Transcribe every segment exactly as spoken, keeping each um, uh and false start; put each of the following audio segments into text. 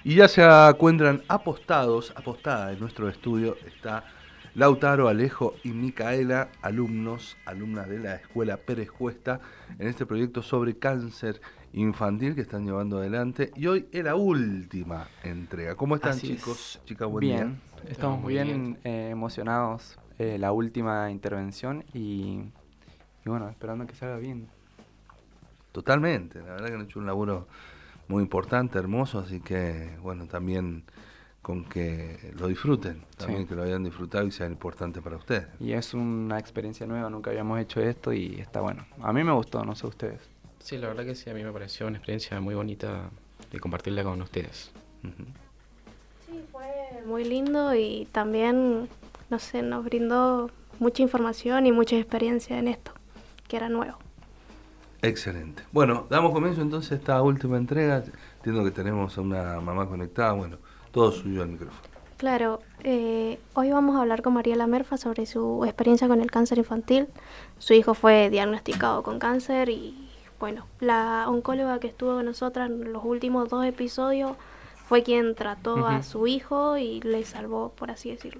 Y ya se encuentran apostados, apostada en nuestro estudio está Lautaro, Alejo y Micaela, alumnos, alumnas de la Escuela Pérez Cuesta, en este proyecto sobre cáncer infantil que están llevando adelante. Y hoy es la última entrega. ¿Cómo están, Así chicos? es. Chicas, buen día. Bien, Todo estamos muy bien. bien eh, emocionados. Eh, la última intervención y, y bueno, esperando que salga bien. Totalmente, la verdad que han hecho un laburo muy importante, hermoso, así que bueno, también con que lo disfruten, Sí. también que lo hayan disfrutado y sea importante para ustedes. Y es una experiencia nueva, nunca habíamos hecho esto y está bueno. A mí me gustó, no sé ustedes. Sí, la verdad que sí, a mí me pareció una experiencia muy bonita de compartirla con ustedes. Ujú. Sí, fue muy lindo y también, no sé, nos brindó mucha información y mucha experiencia en esto, que era nuevo. Excelente. Bueno, damos comienzo entonces a esta última entrega. Entiendo que tenemos a una mamá conectada, bueno, todo suyo al micrófono. Claro, eh, hoy vamos a hablar con Mariela Merfa sobre su experiencia con el cáncer infantil. Su hijo fue diagnosticado con cáncer y, bueno, la oncóloga que estuvo con nosotras en los últimos dos episodios fue quien trató Ujú. a su hijo y le salvó, por así decirlo.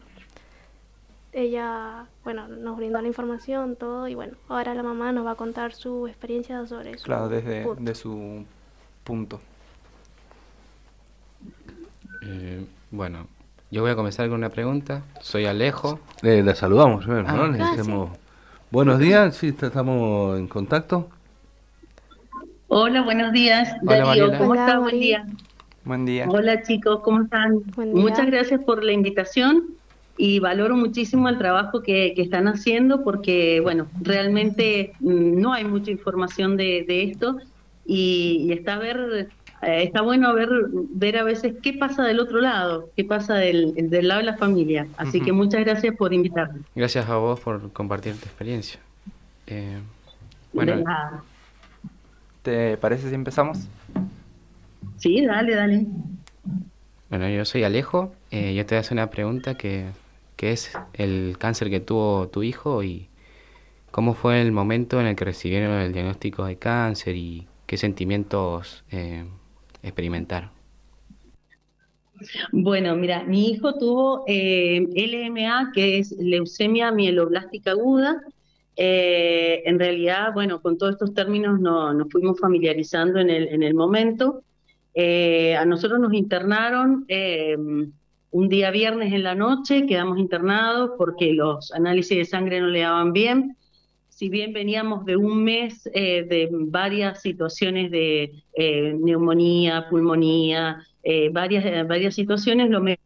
Ella, bueno, nos brindó la información, todo, y bueno, ahora la mamá nos va a contar su experiencia sobre su Claro, desde punto. de su punto. Eh, bueno, yo voy a comenzar con una pregunta. Soy Alejo. Eh, la saludamos primero, Ah, ¿no? Le gracias. decimos buenos días, sí, está- estamos en contacto. Hola, buenos días, Hola, Darío, Mariela. ¿cómo Hola, está? Buen Mari. día. Buen día. Hola, chicos, ¿cómo están? Buen Muchas día. gracias por la invitación y valoro muchísimo el trabajo que, que están haciendo porque, bueno, realmente mm, no hay mucha información de, de esto y, y está ver, eh, está bueno ver, ver a veces qué pasa del otro lado, qué pasa del, del lado de la familia. Así que Ujú. muchas gracias por invitarme. Gracias a vos por compartir tu experiencia. Eh, De bueno, nada. ¿Te parece si empezamos? Sí, dale, dale. bueno, yo soy Alejo. Eh, yo te voy a hacer una pregunta que, que es el cáncer que tuvo tu hijo y cómo fue el momento en el que recibieron el diagnóstico de cáncer y qué sentimientos eh, experimentaron. Bueno, mira, mi hijo tuvo eh, L M A, que es leucemia mieloblástica aguda. Eh, en realidad, bueno, con todos estos términos no, nos fuimos familiarizando en el, en el momento. Eh, a nosotros nos internaron eh, un día viernes en la noche, quedamos internados porque los análisis de sangre no le daban bien. Si bien veníamos de un mes eh, de varias situaciones de eh, neumonía, pulmonía, eh, varias, eh, varias situaciones, lo me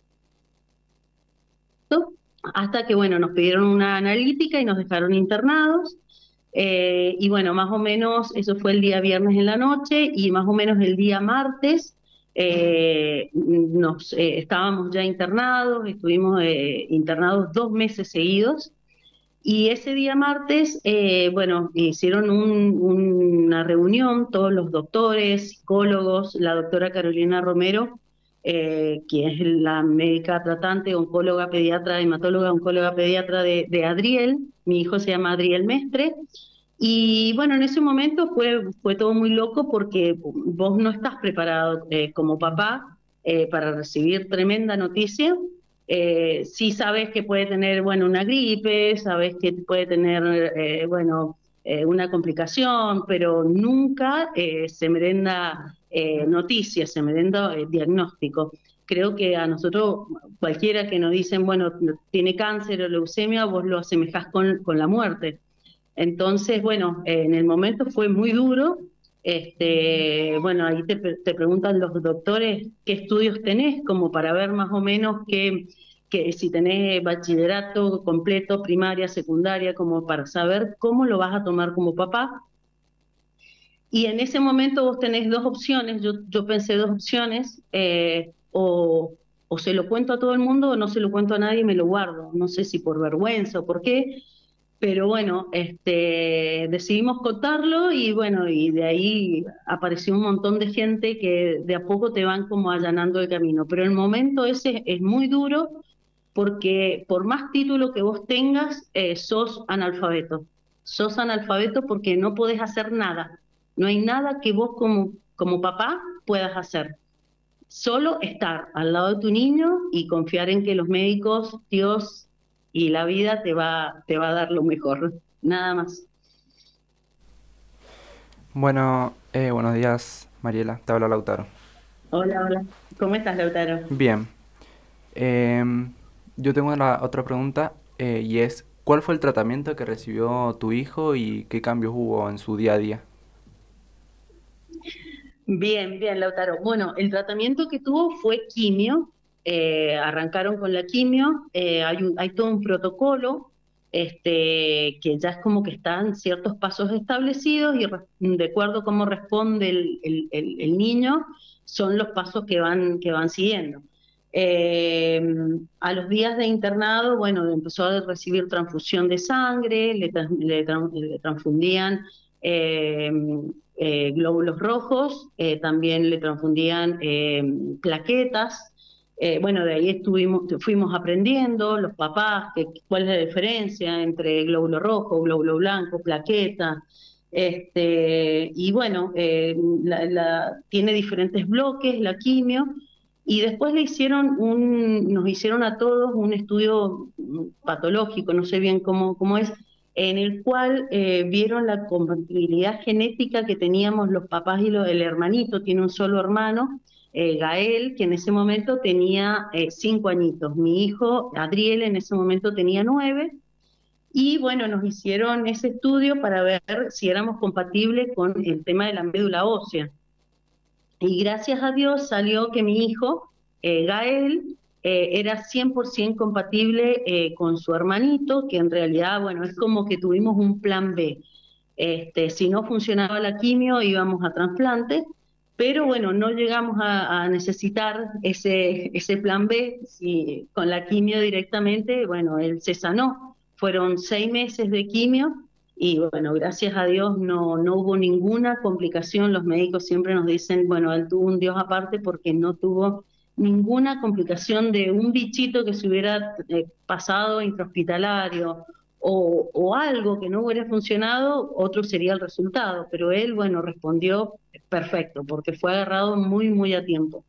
hasta que, bueno, nos pidieron una analítica y nos dejaron internados. Eh, y bueno, más o menos eso fue el día viernes en la noche y más o menos el día martes eh, nos eh, estábamos ya internados, estuvimos eh, internados dos meses seguidos. Y ese día martes, eh, bueno, hicieron un- una reunión, todos los doctores, psicólogos, la doctora Carolina Romero, eh, que es la médica tratante, oncóloga pediatra, hematóloga, oncóloga pediatra de, de Adriel, mi hijo se llama Adriel Mestre, y bueno, en ese momento fue, fue todo muy loco porque vos no estás preparado eh, como papá eh, para recibir tremenda noticia. Eh, sí sabes que puede tener, bueno, una gripe, sabes que puede tener, eh, bueno, eh, una complicación, pero nunca eh, se merenda eh, noticias, se merenda eh, diagnóstico. Creo que a nosotros, cualquiera que nos dicen, bueno, tiene cáncer o leucemia, vos lo asemejás con, con la muerte. Entonces, bueno, eh, en el momento fue muy duro. Este, bueno, ahí te, te preguntan los doctores qué estudios tenés, como para ver más o menos qué, que si tenés bachillerato completo, primaria, secundaria, como para saber cómo lo vas a tomar como papá. Y en ese momento vos tenés dos opciones, yo, yo pensé dos opciones, eh, o, o se lo cuento a todo el mundo o no se lo cuento a nadie y me lo guardo. No sé si por vergüenza o por qué, pero bueno, este, decidimos contarlo y bueno, y de ahí apareció un montón de gente que de a poco te van como allanando el camino. Pero el momento ese es muy duro porque por más título que vos tengas, eh, sos analfabeto. Sos analfabeto porque no podés hacer nada. No hay nada que vos como, como papá puedas hacer. solo estar al lado de tu niño y confiar en que los médicos, Dios y la vida te va, te va a dar lo mejor, nada más. Bueno, eh, buenos días, Mariela. Te habla Lautaro. Hola, hola. ¿Cómo estás, Lautaro? Bien. Em, yo tengo una, otra pregunta eh, y es, ¿cuál fue el tratamiento que recibió tu hijo y qué cambios hubo en su día a día? Bien, bien, Lautaro. Bueno, el tratamiento que tuvo fue quimio. Eh, arrancaron con la quimio. Eh, hay un- hay todo un protocolo, este, que ya es como que están ciertos pasos establecidos y re- de acuerdo a cómo responde el, el- el- el niño, son los pasos que van, que van siguiendo. Eh, a los días de internado, bueno, empezó a recibir transfusión de sangre, le, tran- le tran- le transfundían eh, eh, glóbulos rojos, eh, también le transfundían eh, plaquetas. Eh, bueno, de ahí estuvimos, fuimos aprendiendo, los papás, que, cuál es la diferencia entre glóbulo rojo, glóbulo blanco, plaqueta. Este, y bueno, eh, la, la, tiene diferentes bloques, la quimio, y después le hicieron un, nos hicieron a todos un estudio patológico, no sé bien cómo, cómo es, en el cual eh, vieron la compatibilidad genética que teníamos los papás y lo, el hermanito, tiene un solo hermano, eh, Gael, que en ese momento tenía eh, cinco añitos. Mi hijo, Adriel, en ese momento tenía nueve. Y bueno, nos hicieron ese estudio para ver si éramos compatibles con el tema de la médula ósea. Y gracias a Dios salió que mi hijo, eh, Gael, eh, era cien por ciento compatible eh, con su hermanito, que en realidad, bueno, es como que tuvimos un plan B. Este, si no funcionaba la quimio, íbamos a trasplante, pero bueno, no llegamos a, a necesitar ese, ese plan B. Si, con la quimio directamente, bueno, él se sanó. Fueron seis meses de quimio y bueno, gracias a Dios no, no hubo ninguna complicación. Los médicos siempre nos dicen, bueno, él tuvo un Dios aparte porque no tuvo ninguna complicación de un bichito que se hubiera eh, pasado intrahospitalario o, o algo que no hubiera funcionado, otro sería el resultado. Pero él, bueno, respondió perfecto porque fue agarrado muy, muy a tiempo.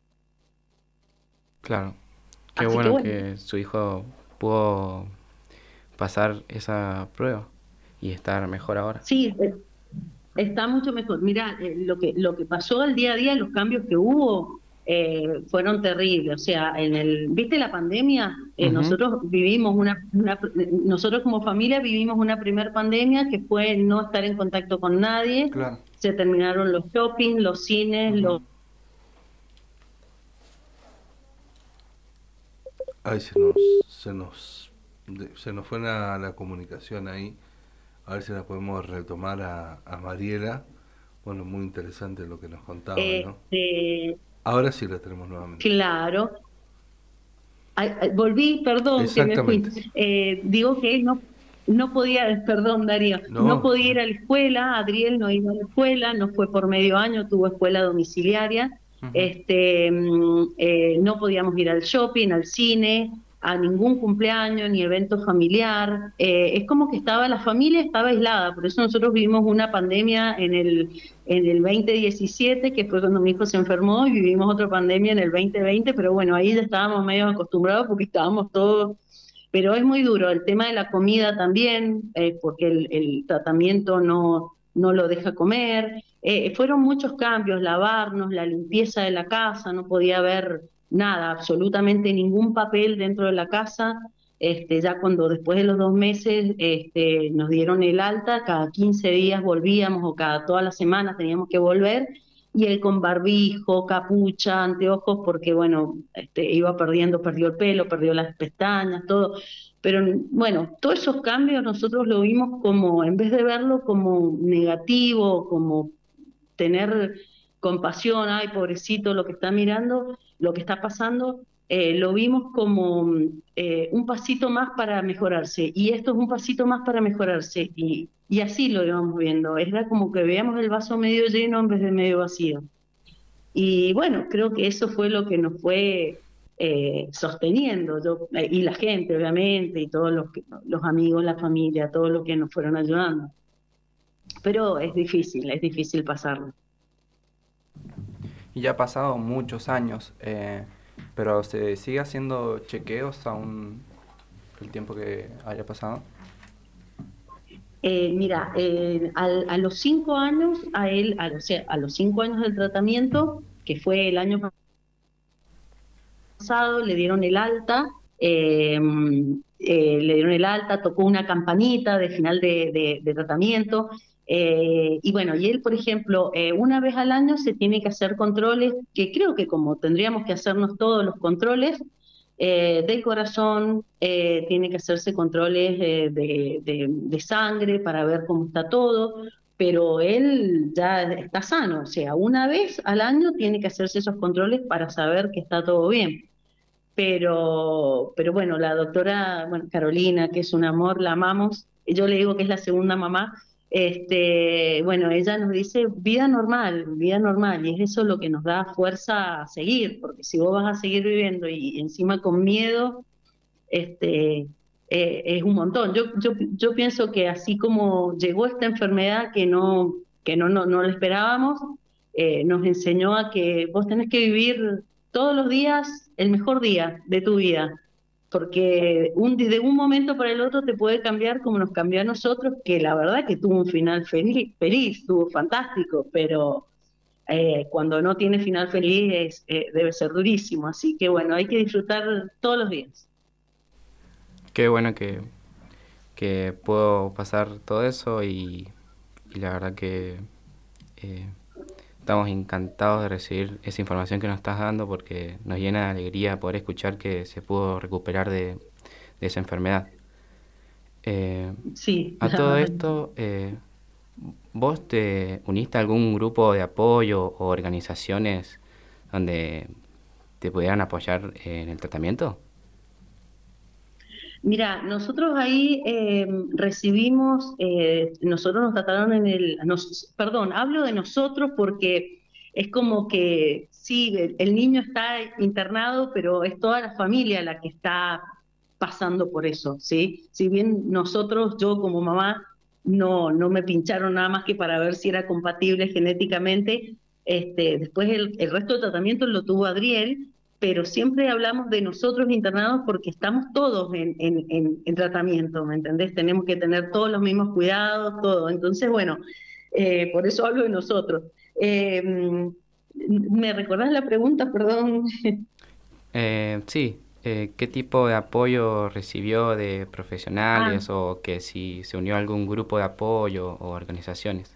Claro, qué Así que bueno bueno, que su hijo pudo pasar esa prueba y estar mejor ahora. sí, eh, está mucho mejor. Mira, eh, lo que, lo que pasó al día a día, los cambios que hubo, eh, fueron terribles. O sea, en el, ¿viste la pandemia? Eh, Ujú, nosotros vivimos una, una, nosotros como familia vivimos una primer pandemia que fue no estar en contacto con nadie. claro. Se terminaron los shopping, los cines, Ujú. los... Ahí se nos, se nos, de- se nos fue la, la comunicación ahí. A ver si la podemos retomar a, a Mariela. Bueno, muy interesante lo que nos contaba, ¿no? Este, Ahora sí la tenemos nuevamente. claro. Ay, ay, volví, perdón que me fui. Exactamente. Eh, digo que él no, no podía, perdón Darío, no No, podía ir a la escuela, Adriel no iba a la escuela, no fue por medio año, tuvo escuela domiciliaria, Ujú. este, mm, eh, no podíamos ir al shopping, al cine, a ningún cumpleaños ni evento familiar. Eh, es como que estaba, la familia estaba aislada, por eso nosotros vivimos una pandemia en el, en el veinte diecisiete, que fue cuando mi hijo se enfermó, y vivimos otra pandemia en el veinte veinte, pero bueno, ahí ya estábamos medio acostumbrados porque estábamos todos, pero es muy duro. El tema de la comida también, eh, porque el, el tratamiento no, no lo deja comer. Eh, fueron muchos cambios, lavarnos, la limpieza de la casa, no podía haber nada, absolutamente ningún papel dentro de la casa. Este, ya cuando después de los dos meses este, nos dieron el alta, cada quince días volvíamos o cada todas las semanas teníamos que volver, y él con barbijo, capucha, anteojos, porque bueno, este, iba perdiendo, perdió el pelo, perdió las pestañas, todo. Pero bueno, todos esos cambios nosotros lo vimos como, en vez de verlo como negativo, como tener compasión, ay, pobrecito, lo que está mirando, lo que está pasando, eh, lo vimos como eh, un pasito más para mejorarse, y esto es un pasito más para mejorarse, y, y así lo íbamos viendo, era como que veíamos el vaso medio lleno en vez de medio vacío. Y bueno, creo que eso fue lo que nos fue eh, sosteniendo, yo, eh, y la gente, obviamente, y todos los, que- los amigos, la familia, todos los que nos fueron ayudando. Pero es difícil, es difícil pasarlo. Y ya ha pasado muchos años, eh, pero ¿se sigue haciendo chequeos aún el tiempo que haya pasado? Eh, mira, eh, al- a los cinco años, a él, a, o sea, a los cinco años del tratamiento, que fue el año pasado, le dieron el alta, eh, eh, le dieron el alta, tocó una campanita de final de, de- de tratamiento, eh, y bueno, y él, por ejemplo, eh, una vez al año se tiene que hacer controles, que creo que como tendríamos que hacernos todos los controles, eh, del corazón, eh, tiene que hacerse controles eh, de, de, de sangre para ver cómo está todo, pero él ya está sano, o sea, una vez al año tiene que hacerse esos controles para saber que está todo bien. Pero, pero bueno, la doctora, bueno, Carolina, que es un amor, la amamos, yo le digo que es la segunda mamá, este, bueno, ella nos dice vida normal, vida normal, y es eso lo que nos da fuerza a seguir, porque si vos vas a seguir viviendo y encima con miedo, este, eh, es un montón. Yo, yo, yo pienso que así como llegó esta enfermedad que no, que no, no, no la esperábamos, eh, nos enseñó a que vos tenés que vivir todos los días el mejor día de tu vida, porque un, de un momento para el otro te puede cambiar como nos cambió a nosotros, que la verdad que tuvo un final feliz, feliz estuvo fantástico, pero eh, cuando no tiene final feliz es, eh, debe ser durísimo. Así que bueno, hay que disfrutar todos los días. Qué bueno que, que puedo pasar todo eso y, y la verdad que eh, estamos encantados de recibir esa información que nos estás dando porque nos llena de alegría poder escuchar que se pudo recuperar de, de esa enfermedad. Eh, Sí. a todo esto, eh, ¿vos te uniste a algún grupo de apoyo o organizaciones donde te pudieran apoyar en el tratamiento? Mira, nosotros ahí eh, recibimos, eh, nosotros nos trataron en el, nos, perdón, hablo de nosotros porque es como que sí, el, el niño está internado, pero es toda la familia la que está pasando por eso, ¿sí? Si bien nosotros, yo como mamá, no, no me pincharon nada más que para ver si era compatible genéticamente, este, después el, el resto del tratamiento lo tuvo Adriel, pero siempre hablamos de nosotros internados porque estamos todos en, en, en, en tratamiento, ¿me entendés? Tenemos que tener todos los mismos cuidados, todo. Entonces, bueno, eh, por eso hablo de nosotros. Eh, ¿Me recordás la pregunta, perdón? Eh, sí, eh, ¿qué tipo de apoyo recibió de Ah, profesionales o que si se unió a algún grupo de apoyo o organizaciones?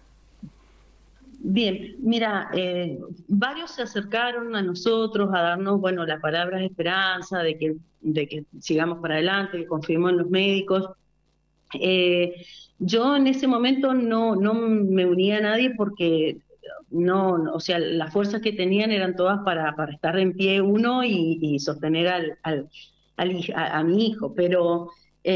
bien, mira, eh, varios se acercaron a nosotros a darnos, bueno, la palabra de esperanza, de que, de que sigamos para adelante, que confiemos en los médicos. Eh, yo en ese momento no, no me unía a nadie porque no, no, o sea, las fuerzas que tenían eran todas para, para estar en pie uno y, y sostener al, al, al hij- a, a mi hijo, pero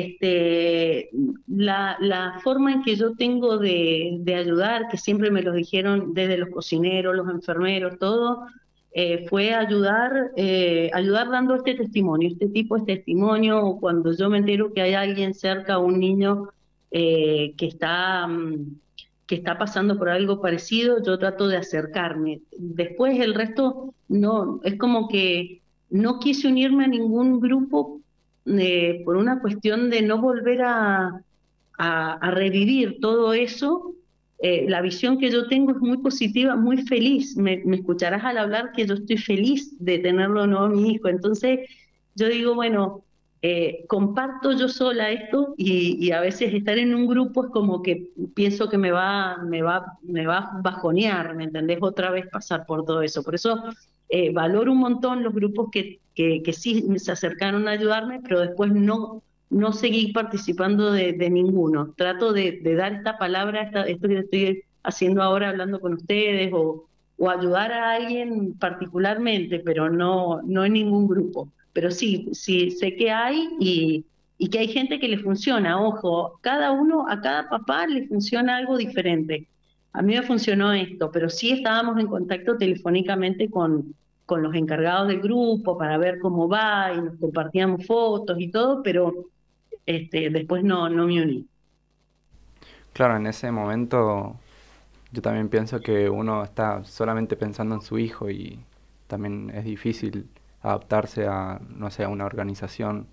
este, la, la forma en que yo tengo de, de ayudar, que siempre me lo dijeron desde los cocineros, los enfermeros, todo, eh, fue ayudar, eh, ayudar dando este testimonio, este tipo de testimonio, o cuando yo me entero que hay alguien cerca, un niño eh, que está, mm, que está pasando por algo parecido, yo trato de acercarme. Después el resto no, es como que no quise unirme a ningún grupo eh, por una cuestión de no volver a, a, a revivir todo eso. Eh, la visión que yo tengo es muy positiva, muy feliz. Me, me escucharás al hablar que yo estoy feliz de tenerlo nuevo a mi hijo. Entonces, yo digo, bueno, eh, comparto yo sola esto y, y a veces estar en un grupo es como que pienso que me va, me va, me va a bajonear, ¿me entendés? Otra vez pasar por todo eso. Por eso eh, valoro un montón los grupos que, que, que sí se acercaron a ayudarme, pero después no no seguí participando de, de ninguno. Trato de, de dar esta palabra, esta, esto que estoy haciendo ahora hablando con ustedes, o, o ayudar a alguien particularmente, pero no, no en ningún grupo. Pero sí, sí sé que hay y, y que hay gente que le funciona. Ojo, cada uno, a cada papá le funciona algo diferente. A mí me funcionó esto, pero sí estábamos en contacto telefónicamente con, con los encargados del grupo para ver cómo va y nos compartíamos fotos y todo, pero este, después no, no me uní. Claro, en ese momento Yo también pienso que uno está solamente pensando en su hijo y también es difícil adaptarse a, no sé, a una organización.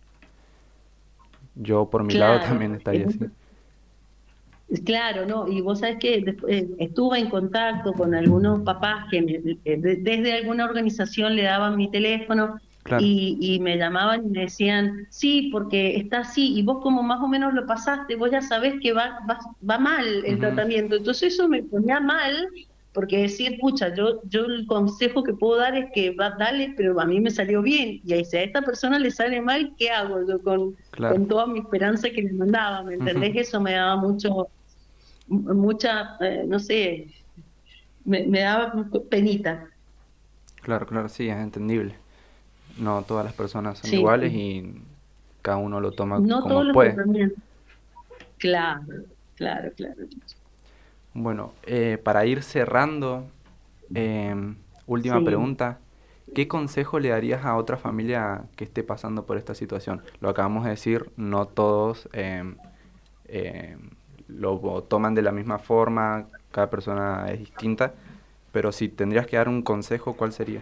Yo por mi lado Claro, también estaría es- así. claro, ¿no? Y vos sabés que después, eh, estuve en contacto con algunos papás que me- eh, de- desde alguna organización le daban mi teléfono Claro. y, y me llamaban y me decían, sí, porque está así, y vos como más o menos lo pasaste, vos ya sabés que va, va, va mal el Ujú. tratamiento. Entonces eso me ponía mal, porque decir, pucha, yo, yo el consejo que puedo dar es que va, dale, pero a mí me salió bien. Y ahí, si a esta persona le sale mal, ¿qué hago yo con, Claro. con toda mi esperanza que le mandaba? ¿Me Ujú. entendés? Eso me daba mucho m- mucha, eh, no sé, me, me daba penita. Claro, claro, sí, es entendible. No todas las personas son Sí, iguales sí. y cada uno lo toma No todos como los puede. tratamientos. Claro, claro, claro. Bueno, eh, para ir cerrando, em, última Sí. pregunta. ¿Qué consejo le darías a otra familia que esté pasando por esta situación? Lo acabamos de decir, no todos em, em, lo toman de la misma forma, cada persona es distinta, pero si tendrías que dar un consejo, ¿cuál sería?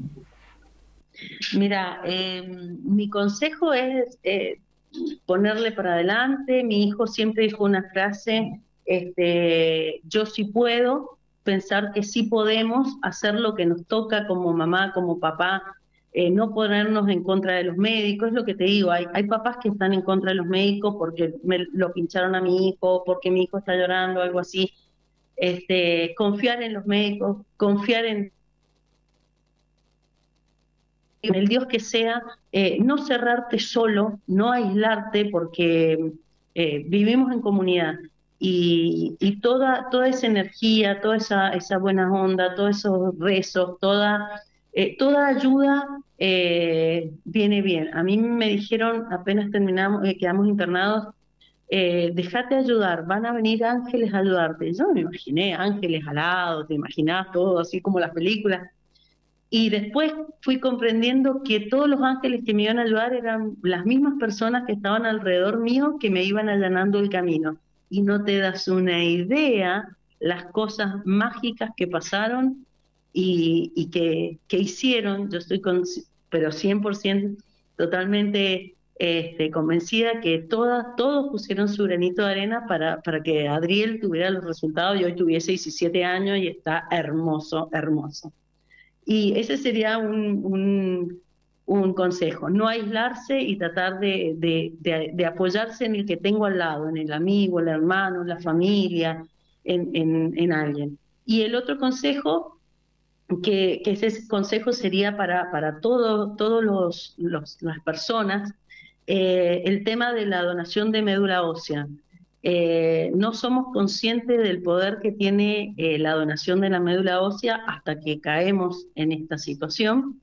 Mira, eh, mi consejo es eh, ponerle para adelante. Mi hijo siempre dijo una frase, este, yo sí puedo, pensar que sí podemos hacer lo que nos toca como mamá, como papá, eh, no ponernos en contra de los médicos. Es lo que te digo, hay, hay papás que están en contra de los médicos porque me lo pincharon a mi hijo, porque mi hijo está llorando, algo así. Este, confiar en los médicos, confiar en en el Dios que sea, eh, no cerrarte solo, no aislarte, porque eh, vivimos en comunidad y, y toda, toda esa energía, toda esa, esa buena onda, todos esos rezos, toda, eh, toda ayuda eh, viene bien. A mí me dijeron, apenas terminamos, eh, quedamos internados, eh, déjate ayudar, van a venir ángeles a ayudarte. Yo me imaginé ángeles alados, te imaginás todo así como las películas. Y después fui comprendiendo que todos los ángeles que me iban a ayudar eran las mismas personas que estaban alrededor mío que me iban allanando el camino. Y no te das una idea las cosas mágicas que pasaron y, y que, que hicieron. Yo estoy con, pero cien por ciento totalmente este, convencida que todas, todos pusieron su granito de arena para, para que Adriel tuviera los resultados y hoy tuviese diecisiete años y está hermoso, hermoso. Y ese sería un, un, un consejo, no aislarse y tratar de, de, de, de apoyarse en el que tengo al lado, en el amigo, el hermano, la familia, en, en, en alguien. Y el otro consejo, que, que ese consejo sería para, para todo, todos los, los, las personas, eh, el tema de la donación de médula ósea. Eh, no somos conscientes del poder que tiene eh, la donación de la médula ósea hasta que caemos en esta situación.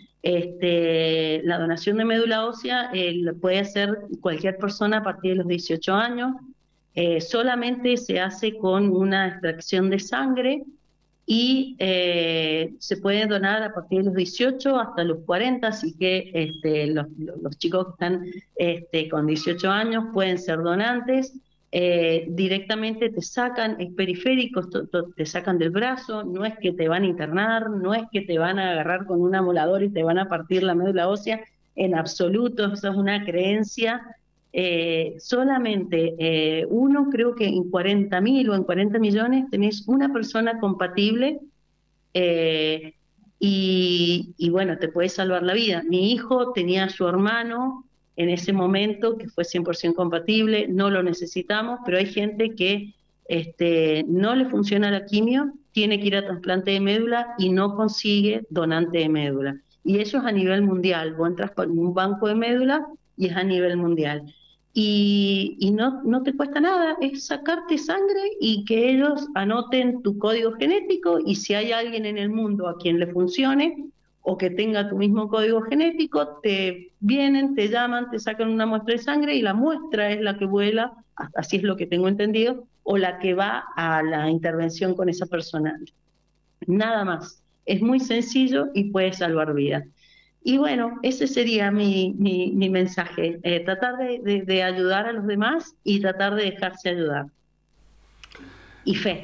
Este, la donación de médula ósea eh, la puede hacer cualquier persona a partir de los dieciocho años. Eh, solamente se hace con una extracción de sangre y eh, se puede donar a partir de los dieciocho hasta los cuarenta, así que este, los, los chicos que están este, con dieciocho años pueden ser donantes. Eh, directamente te sacan, es periféricos, to, to, te sacan del brazo, no es que te van a internar, no es que te van a agarrar con un amolador y te van a partir la médula ósea, en absoluto, eso es una creencia. Eh, solamente eh, uno, creo que en cuarenta mil o en cuarenta millones tenés una persona compatible eh, y, y bueno, te puede salvar la vida. Mi hijo tenía a su hermano en ese momento que fue cien por ciento compatible, no lo necesitamos, pero hay gente que este, no le funciona la quimio, tiene que ir a trasplante de médula y no consigue donante de médula. Y eso es a nivel mundial. Vos entras por un banco de médula y es a nivel mundial. Y, y no, no te cuesta nada, es sacarte sangre y que ellos anoten tu código genético y si hay alguien en el mundo a quien le funcione o que tenga tu mismo código genético, te vienen, te llaman, te sacan una muestra de sangre y la muestra es la que vuela, así es lo que tengo entendido, o la que va a la intervención con esa persona. Nada más. Es muy sencillo y puede salvar vidas. Y bueno, ese sería mi, mi, mi mensaje, eh, tratar de, de, de ayudar a los demás y tratar de dejarse ayudar. Y fe.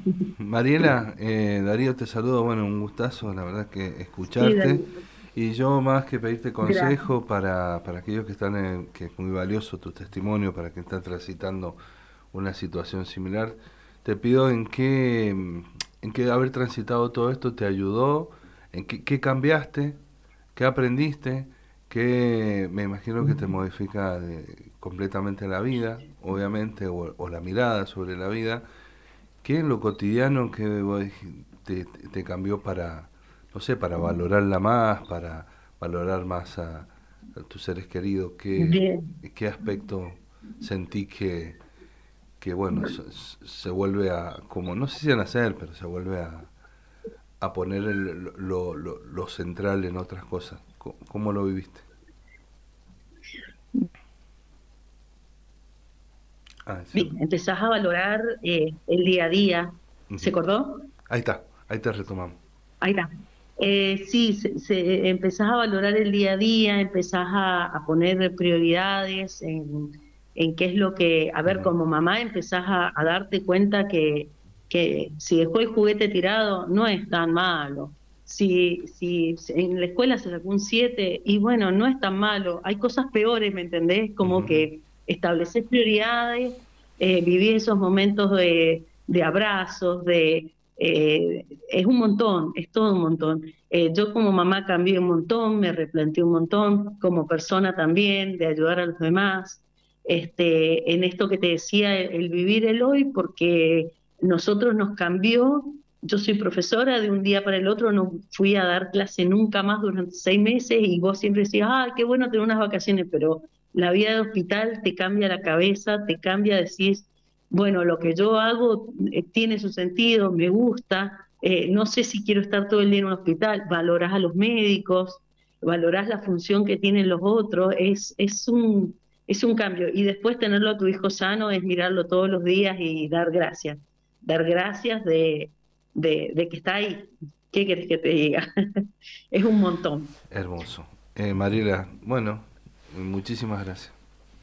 Mariela, eh, Darío te saludo, bueno, un gustazo, la verdad que Sí, escucharte. Darío. Y yo más que pedirte Gracias. consejo para, para aquellos que están en, que es muy valioso tu testimonio, para quien está transitando una situación similar, te pido en qué, en qué haber transitado todo esto te ayudó, en qué, qué cambiaste, qué aprendiste, qué me imagino que te modifica de- completamente la vida, obviamente, o, o la mirada sobre la vida. ¿Qué en lo cotidiano que vos dij- te, te- te cambió para, no sé, para valorarla más, para valorar más a, a tus seres queridos? ¿Qué, Bien. qué aspecto sentí que, que bueno, se, se vuelve a, como, no sé si a nacer, pero se vuelve a, a poner el- lo, lo, lo central en otras cosas? ¿Cómo, cómo lo viviste? Ah, sí. Bien, empezás a valorar eh, el día a día. ¿Se Ujú. acordó? Ahí está, ahí te retomamos. Ahí está. Eh, sí, se, se- empezás a valorar el día a día, empezás a, a poner prioridades en, en qué es lo que, a ver, Ujú, como mamá empezás a, a darte cuenta que, que si dejó el juguete tirado no es tan malo. Si, si en la escuela se sacó un siete y bueno, no es tan malo. Hay cosas peores, ¿me entendés? Como ujú, que establecer prioridades, eh, vivir esos momentos de, de abrazos, de eh, es un montón, es todo un montón. Eh, yo como mamá cambié un montón, me replanteé un montón, como persona también, de ayudar a los demás. Este, en esto que te decía, el, el vivir el hoy, porque nosotros nos cambió. Yo soy profesora, de un día para el otro no fui a dar clase nunca más durante seis meses y vos siempre decías, ah, qué bueno tener unas vacaciones, pero la vida de hospital te cambia la cabeza, te cambia, decís, bueno, lo que yo hago eh, tiene su sentido, me gusta, eh, no sé si quiero estar todo el día en un hospital, valorás a los médicos, valorás la función que tienen los otros, es, es un, es un cambio. Y después tenerlo a tu hijo sano es mirarlo todos los días y dar gracias, dar gracias de, de, de que está ahí. ¿Qué querés que te diga? Es un montón. hermoso. Eh, Mariela, bueno, muchísimas gracias.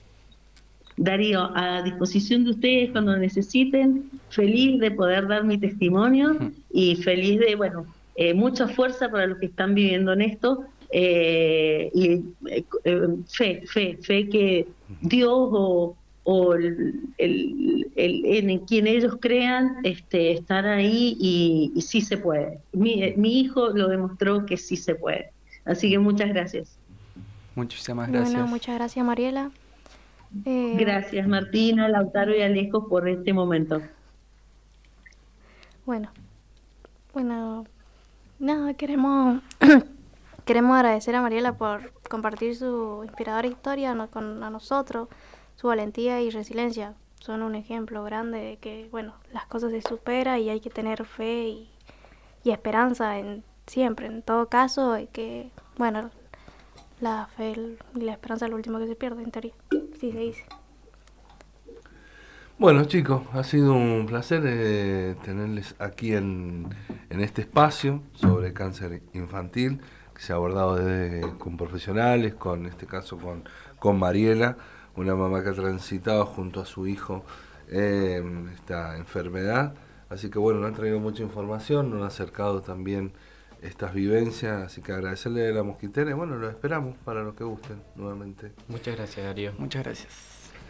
Darío, a disposición de ustedes cuando necesiten, feliz de poder dar mi testimonio y feliz de, bueno, eh, mucha fuerza para los que están viviendo en esto eh, y eh, eh, fe, fe, fe que Dios o, o el, el- el- en quien ellos crean este, están ahí y, y sí se puede. Mi, eh, mi hijo lo demostró que sí se puede. Así que muchas gracias. Muchísimas Bueno, gracias. muchas gracias, Mariela. Eh, Gracias Martina, Lautaro y Alejo por este momento. bueno, bueno, nada, queremos, queremos agradecer a Mariela por compartir su inspiradora historia no- con a nosotros. Su valentía y resiliencia son un ejemplo grande de que, bueno, las cosas se superan y hay que tener fe y, y esperanza en siempre, en todo caso, y que, bueno, la fe y la esperanza es lo último que se pierde, en teoría, sí se dice. Bueno, chicos, ha sido un placer eh, tenerles aquí en, en este espacio sobre cáncer infantil que se ha abordado desde, con profesionales, con en este caso con, con Mariela, una mamá que ha transitado junto a su hijo eh, esta enfermedad. Así que bueno, nos han traído mucha información, nos han acercado también estas vivencias, así que agradecerle a la Mosquitera y bueno, los esperamos para los que gusten nuevamente. Muchas gracias, Darío. Muchas gracias.